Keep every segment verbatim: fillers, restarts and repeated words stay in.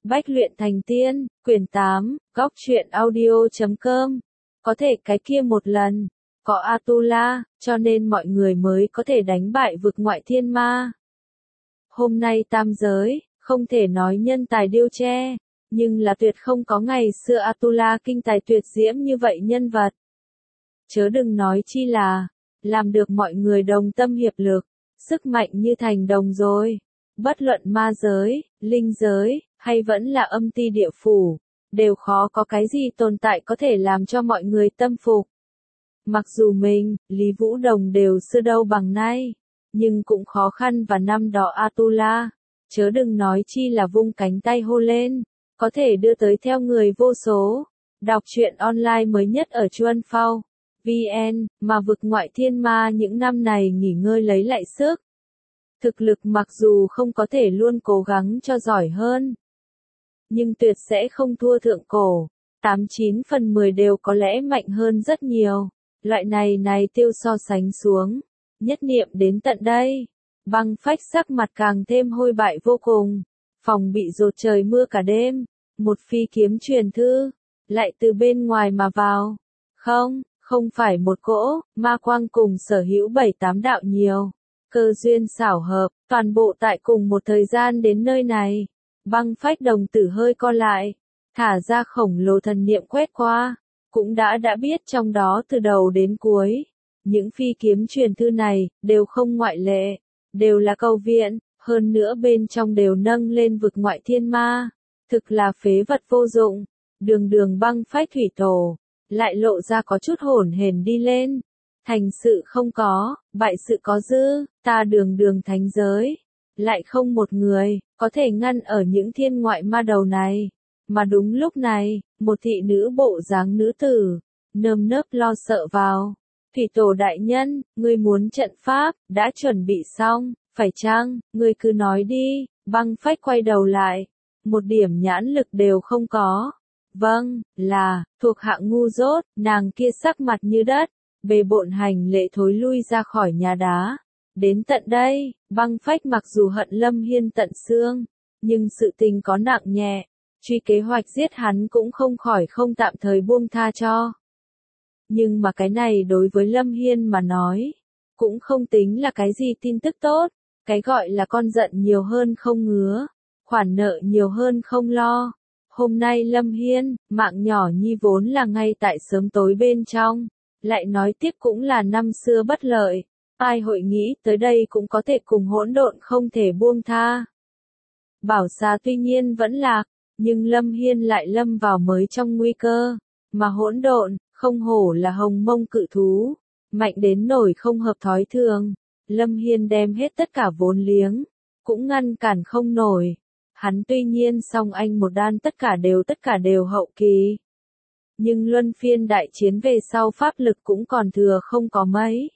Bách luyện thành tiên, quyển tám, góc truyện audio chấm com. Có thể cái kia một lần, có Atula, cho nên mọi người mới có thể đánh bại vực ngoại thiên ma. Hôm nay tam giới, không thể nói nhân tài điêu tre, nhưng là tuyệt không có ngày xưa Atula kinh tài tuyệt diễm như vậy nhân vật. Chớ đừng nói chi là, làm được mọi người đồng tâm hiệp lực, sức mạnh như thành đồng rồi. Bất luận ma giới, linh giới, hay vẫn là âm ti địa phủ, đều khó có cái gì tồn tại có thể làm cho mọi người tâm phục. Mặc dù mình, Lý Vũ Đồng đều xưa đâu bằng nay, nhưng cũng khó khăn và năm đó Atula, chớ đừng nói chi là vung cánh tay hô lên, có thể đưa tới theo người vô số. Đọc truyện online mới nhất ở Chuan Phao, vê en, mà vực ngoại thiên ma những năm này nghỉ ngơi lấy lại sức. Thực lực mặc dù không có thể luôn cố gắng cho giỏi hơn, nhưng tuyệt sẽ không thua thượng cổ, tám chín phần mười đều có lẽ mạnh hơn rất nhiều. Loại này này tiêu so sánh xuống, nhất niệm đến tận đây, Băng Phách sắc mặt càng thêm hôi bại vô cùng, phòng bị dột trời mưa cả đêm, một phi kiếm truyền thư, lại từ bên ngoài mà vào. Không, không phải một cỗ, ma quang cùng sở hữu bảy tám đạo nhiều. Cơ duyên xảo hợp, toàn bộ tại cùng một thời gian đến nơi này. Băng Phách đồng tử hơi co lại, thả ra khổng lồ thần niệm quét qua, cũng đã đã biết trong đó từ đầu đến cuối. Những phi kiếm truyền thư này, đều không ngoại lệ, đều là cầu viện, hơn nữa bên trong đều nâng lên vực ngoại thiên ma. Thực là phế vật vô dụng, đường đường Băng Phách thủy tổ, lại lộ ra có chút hổn hển đi lên. Thành sự không có, bại sự có dư, ta đường đường thánh giới, lại không một người, có thể ngăn ở những thiên ngoại ma đầu này. Mà đúng lúc này, một thị nữ bộ dáng nữ tử, nơm nớp lo sợ vào. Thủy tổ đại nhân, ngươi muốn trận pháp, đã chuẩn bị xong, phải chăng, ngươi cứ nói đi. Băng Phách quay đầu lại, một điểm nhãn lực đều không có. Vâng, là, thuộc hạng ngu dốt, nàng kia sắc mặt như đất. Bề bộn hành lễ thối lui ra khỏi nhà đá. Đến tận đây, Băng Phách mặc dù hận Lâm Hiên tận xương, nhưng sự tình có nặng nhẹ, truy kế hoạch giết hắn cũng không khỏi không tạm thời buông tha cho. Nhưng mà cái này đối với Lâm Hiên mà nói, cũng không tính là cái gì tin tức tốt, cái gọi là con giận nhiều hơn không ngứa, khoản nợ nhiều hơn không lo. Hôm nay Lâm Hiên, mạng nhỏ nhi vốn là ngay tại sớm tối bên trong. Lại nói tiếp cũng là năm xưa bất lợi, ai hội nghĩ tới đây cũng có thể cùng hỗn độn không thể buông tha. Bảo xà tuy nhiên vẫn lạc, nhưng Lâm Hiên lại lâm vào mới trong nguy cơ, mà hỗn độn, không hổ là hồng mông cự thú, mạnh đến nổi không hợp thói thường. Lâm Hiên đem hết tất cả vốn liếng, cũng ngăn cản không nổi. Hắn tuy nhiên song anh một đan tất cả đều tất cả đều hậu kỳ. Nhưng luân phiên đại chiến về sau pháp lực cũng còn thừa không có mấy.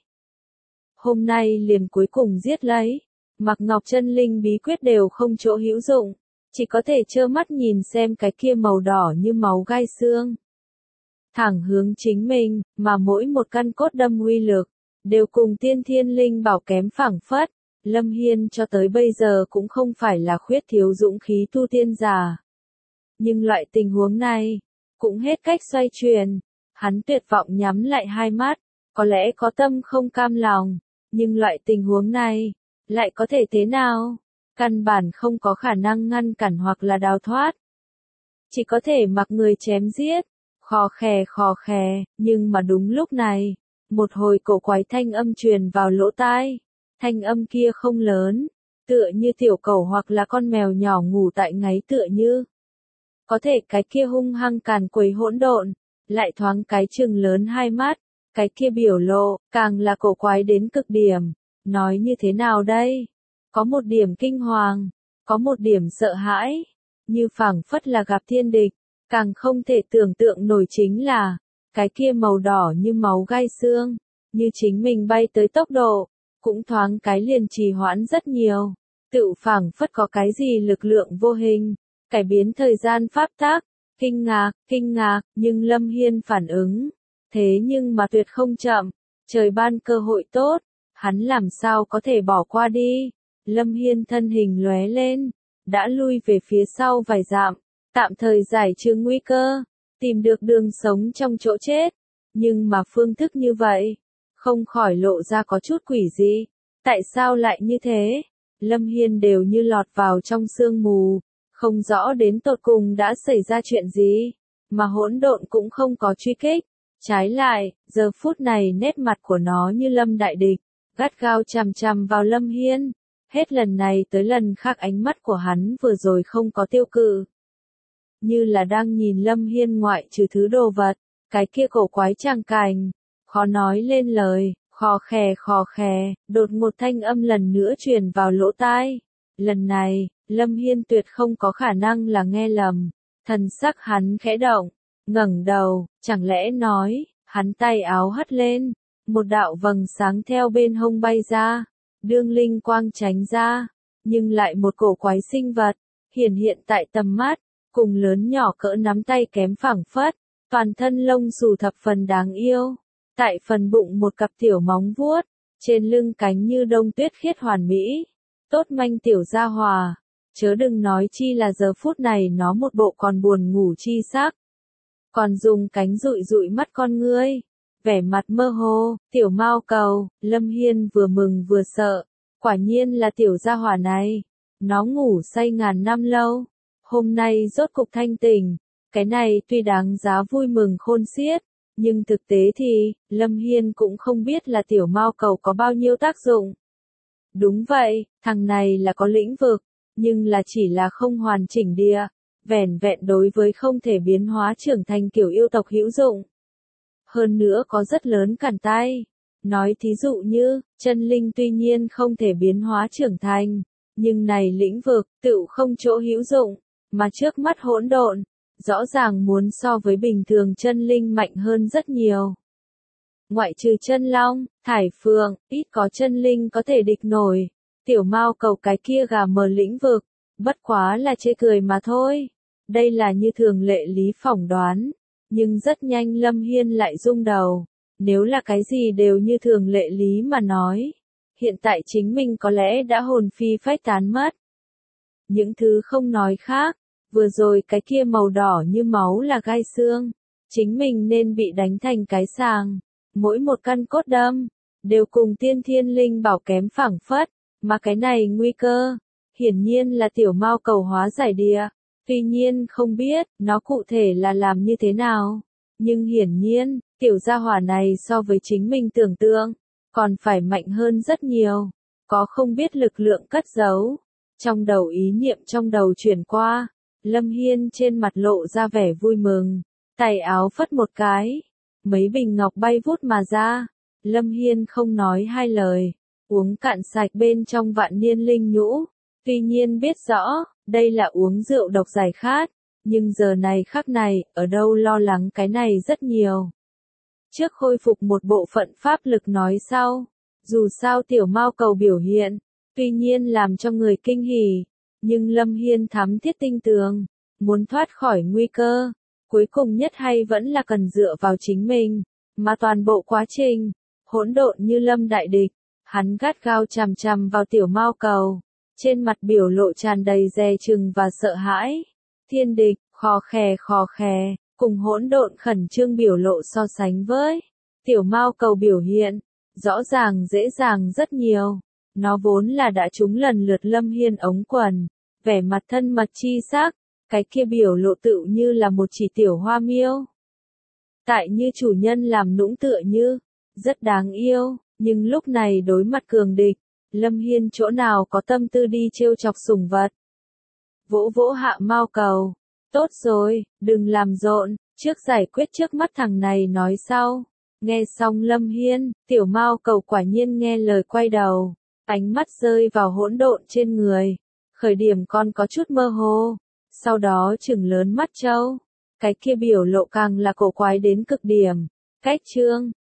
Hôm nay liền cuối cùng giết lấy, Mặc Ngọc chân linh bí quyết đều không chỗ hữu dụng, chỉ có thể trơ mắt nhìn xem cái kia màu đỏ như máu gai xương. Thẳng hướng chính mình, mà mỗi một căn cốt đâm uy lực, đều cùng tiên thiên linh bảo kém phảng phất. Lâm Hiên cho tới bây giờ cũng không phải là khuyết thiếu dũng khí tu tiên giả. Nhưng loại tình huống này, cũng hết cách xoay chuyển, hắn tuyệt vọng nhắm lại hai mắt, có lẽ có tâm không cam lòng, nhưng loại tình huống này, lại có thể thế nào? Căn bản không có khả năng ngăn cản hoặc là đào thoát. Chỉ có thể mặc người chém giết, khò khè khò khè, nhưng mà đúng lúc này, một hồi cổ quái thanh âm truyền vào lỗ tai, thanh âm kia không lớn, tựa như tiểu cẩu hoặc là con mèo nhỏ ngủ tại ngáy tựa như. Có thể cái kia hung hăng càn quấy hỗn độn, lại thoáng cái trừng lớn hai mắt, cái kia biểu lộ, càng là cổ quái đến cực điểm. Nói như thế nào đây? Có một điểm kinh hoàng, có một điểm sợ hãi, như phảng phất là gặp thiên địch, càng không thể tưởng tượng nổi chính là, cái kia màu đỏ như máu gai xương, như chính mình bay tới tốc độ, cũng thoáng cái liền trì hoãn rất nhiều, tự phảng phất có cái gì lực lượng vô hình. Cải biến thời gian pháp tắc, kinh ngạc, kinh ngạc, nhưng Lâm Hiên phản ứng. Thế nhưng mà tuyệt không chậm, trời ban cơ hội tốt, hắn làm sao có thể bỏ qua đi. Lâm Hiên thân hình lóe lên, đã lui về phía sau vài dặm, tạm thời giải trừ nguy cơ, tìm được đường sống trong chỗ chết. Nhưng mà phương thức như vậy, không khỏi lộ ra có chút quỷ dị. Tại sao lại như thế? Lâm Hiên đều như lọt vào trong sương mù, không rõ đến tột cùng đã xảy ra chuyện gì, mà hỗn độn cũng không có truy kích. Trái lại, giờ phút này nét mặt của nó như lâm đại địch, gắt gao chằm chằm vào Lâm Hiên. Hết lần này tới lần khác ánh mắt của hắn vừa rồi không có tiêu cự, như là đang nhìn Lâm Hiên ngoại trừ thứ đồ vật, cái kia cổ quái tràng cảnh, khó nói lên lời, khò khè khò khè, đột một thanh âm lần nữa truyền vào lỗ tai. Lần này, Lâm Hiên tuyệt không có khả năng là nghe lầm, thần sắc hắn khẽ động, ngẩng đầu, chẳng lẽ nói, hắn tay áo hất lên, một đạo vầng sáng theo bên hông bay ra, đương linh quang tránh ra, nhưng lại một cổ quái sinh vật, hiển hiện tại tầm mắt, cùng lớn nhỏ cỡ nắm tay kém phẳng phất, toàn thân lông xù thập phần đáng yêu, tại phần bụng một cặp tiểu móng vuốt, trên lưng cánh như đông tuyết khiết hoàn mỹ, tốt manh tiểu gia hòa, chớ đừng nói chi là giờ phút này nó một bộ còn buồn ngủ chi sắc, còn dùng cánh dụi dụi mắt con ngươi, vẻ mặt mơ hồ, tiểu mao cầu. Lâm Hiên vừa mừng vừa sợ, quả nhiên là tiểu gia hỏa này, nó ngủ say ngàn năm lâu, hôm nay rốt cục thanh tỉnh, cái này tuy đáng giá vui mừng khôn xiết, nhưng thực tế thì, Lâm Hiên cũng không biết là tiểu mao cầu có bao nhiêu tác dụng. Đúng vậy, thằng này là có lĩnh vực, nhưng là chỉ là không hoàn chỉnh địa, vẻn vẹn đối với không thể biến hóa trưởng thành kiểu yêu tộc hữu dụng. Hơn nữa có rất lớn cản tay. Nói thí dụ như, chân linh tuy nhiên không thể biến hóa trưởng thành, nhưng này lĩnh vực, tựu không chỗ hữu dụng, mà trước mắt hỗn độn, rõ ràng muốn so với bình thường chân linh mạnh hơn rất nhiều. Ngoại trừ chân long, thải phượng, ít có chân linh có thể địch nổi, tiểu mao cầu cái kia gà mờ lĩnh vực, bất quá là chê cười mà thôi. Đây là như thường lệ lý phỏng đoán, nhưng rất nhanh Lâm Hiên lại rung đầu. Nếu là cái gì đều như thường lệ lý mà nói, hiện tại chính mình có lẽ đã hồn phi phách tán mất. Những thứ không nói khác, vừa rồi cái kia màu đỏ như máu là gai xương, chính mình nên bị đánh thành cái sàng, mỗi một căn cốt đâm, đều cùng tiên thiên linh bảo kém phẳng phất, mà cái này nguy cơ, hiển nhiên là tiểu mao cầu hóa giải địa, tuy nhiên không biết, nó cụ thể là làm như thế nào, nhưng hiển nhiên, tiểu gia hỏa này so với chính mình tưởng tượng, còn phải mạnh hơn rất nhiều, có không biết lực lượng cất giấu. Trong đầu ý niệm trong đầu chuyển qua, Lâm Hiên trên mặt lộ ra vẻ vui mừng, tay áo phất một cái, mấy bình ngọc bay vút mà ra, Lâm Hiên không nói hai lời, uống cạn sạch bên trong vạn niên linh nhũ, tuy nhiên biết rõ, đây là uống rượu độc giải khát, nhưng giờ này khắc này, ở đâu lo lắng cái này rất nhiều. Trước khôi phục một bộ phận pháp lực nói sau, dù sao tiểu mao cầu biểu hiện, tuy nhiên làm cho người kinh hỉ, nhưng Lâm Hiên thắm thiết tinh tường, muốn thoát khỏi nguy cơ, cuối cùng nhất hay vẫn là cần dựa vào chính mình, mà toàn bộ quá trình, hỗn độn như lâm đại địch, hắn gắt gao chằm chằm vào tiểu mao cầu, trên mặt biểu lộ tràn đầy dè chừng và sợ hãi, thiên địch, khò khè khò khè, cùng hỗn độn khẩn trương biểu lộ so sánh với, tiểu mao cầu biểu hiện, rõ ràng dễ dàng rất nhiều. Nó vốn là đã trúng lần lượt Lâm Hiên ống quần, vẻ mặt thân mật chi sắc, cái kia biểu lộ tự như là một chỉ tiểu hoa miêu. Tại như chủ nhân làm nũng tựa như, rất đáng yêu, nhưng lúc này đối mặt cường địch, Lâm Hiên chỗ nào có tâm tư đi trêu chọc sủng vật. Vỗ vỗ hạ mao cầu, tốt rồi, đừng làm rộn, trước giải quyết trước mắt thằng này nói sau. Nghe xong Lâm Hiên, tiểu mao cầu quả nhiên nghe lời quay đầu. Ánh mắt rơi vào hỗn độn trên người, khởi điểm còn có chút mơ hồ, sau đó trừng lớn mắt trâu, cái kia biểu lộ càng là cổ quái đến cực điểm, cách trương,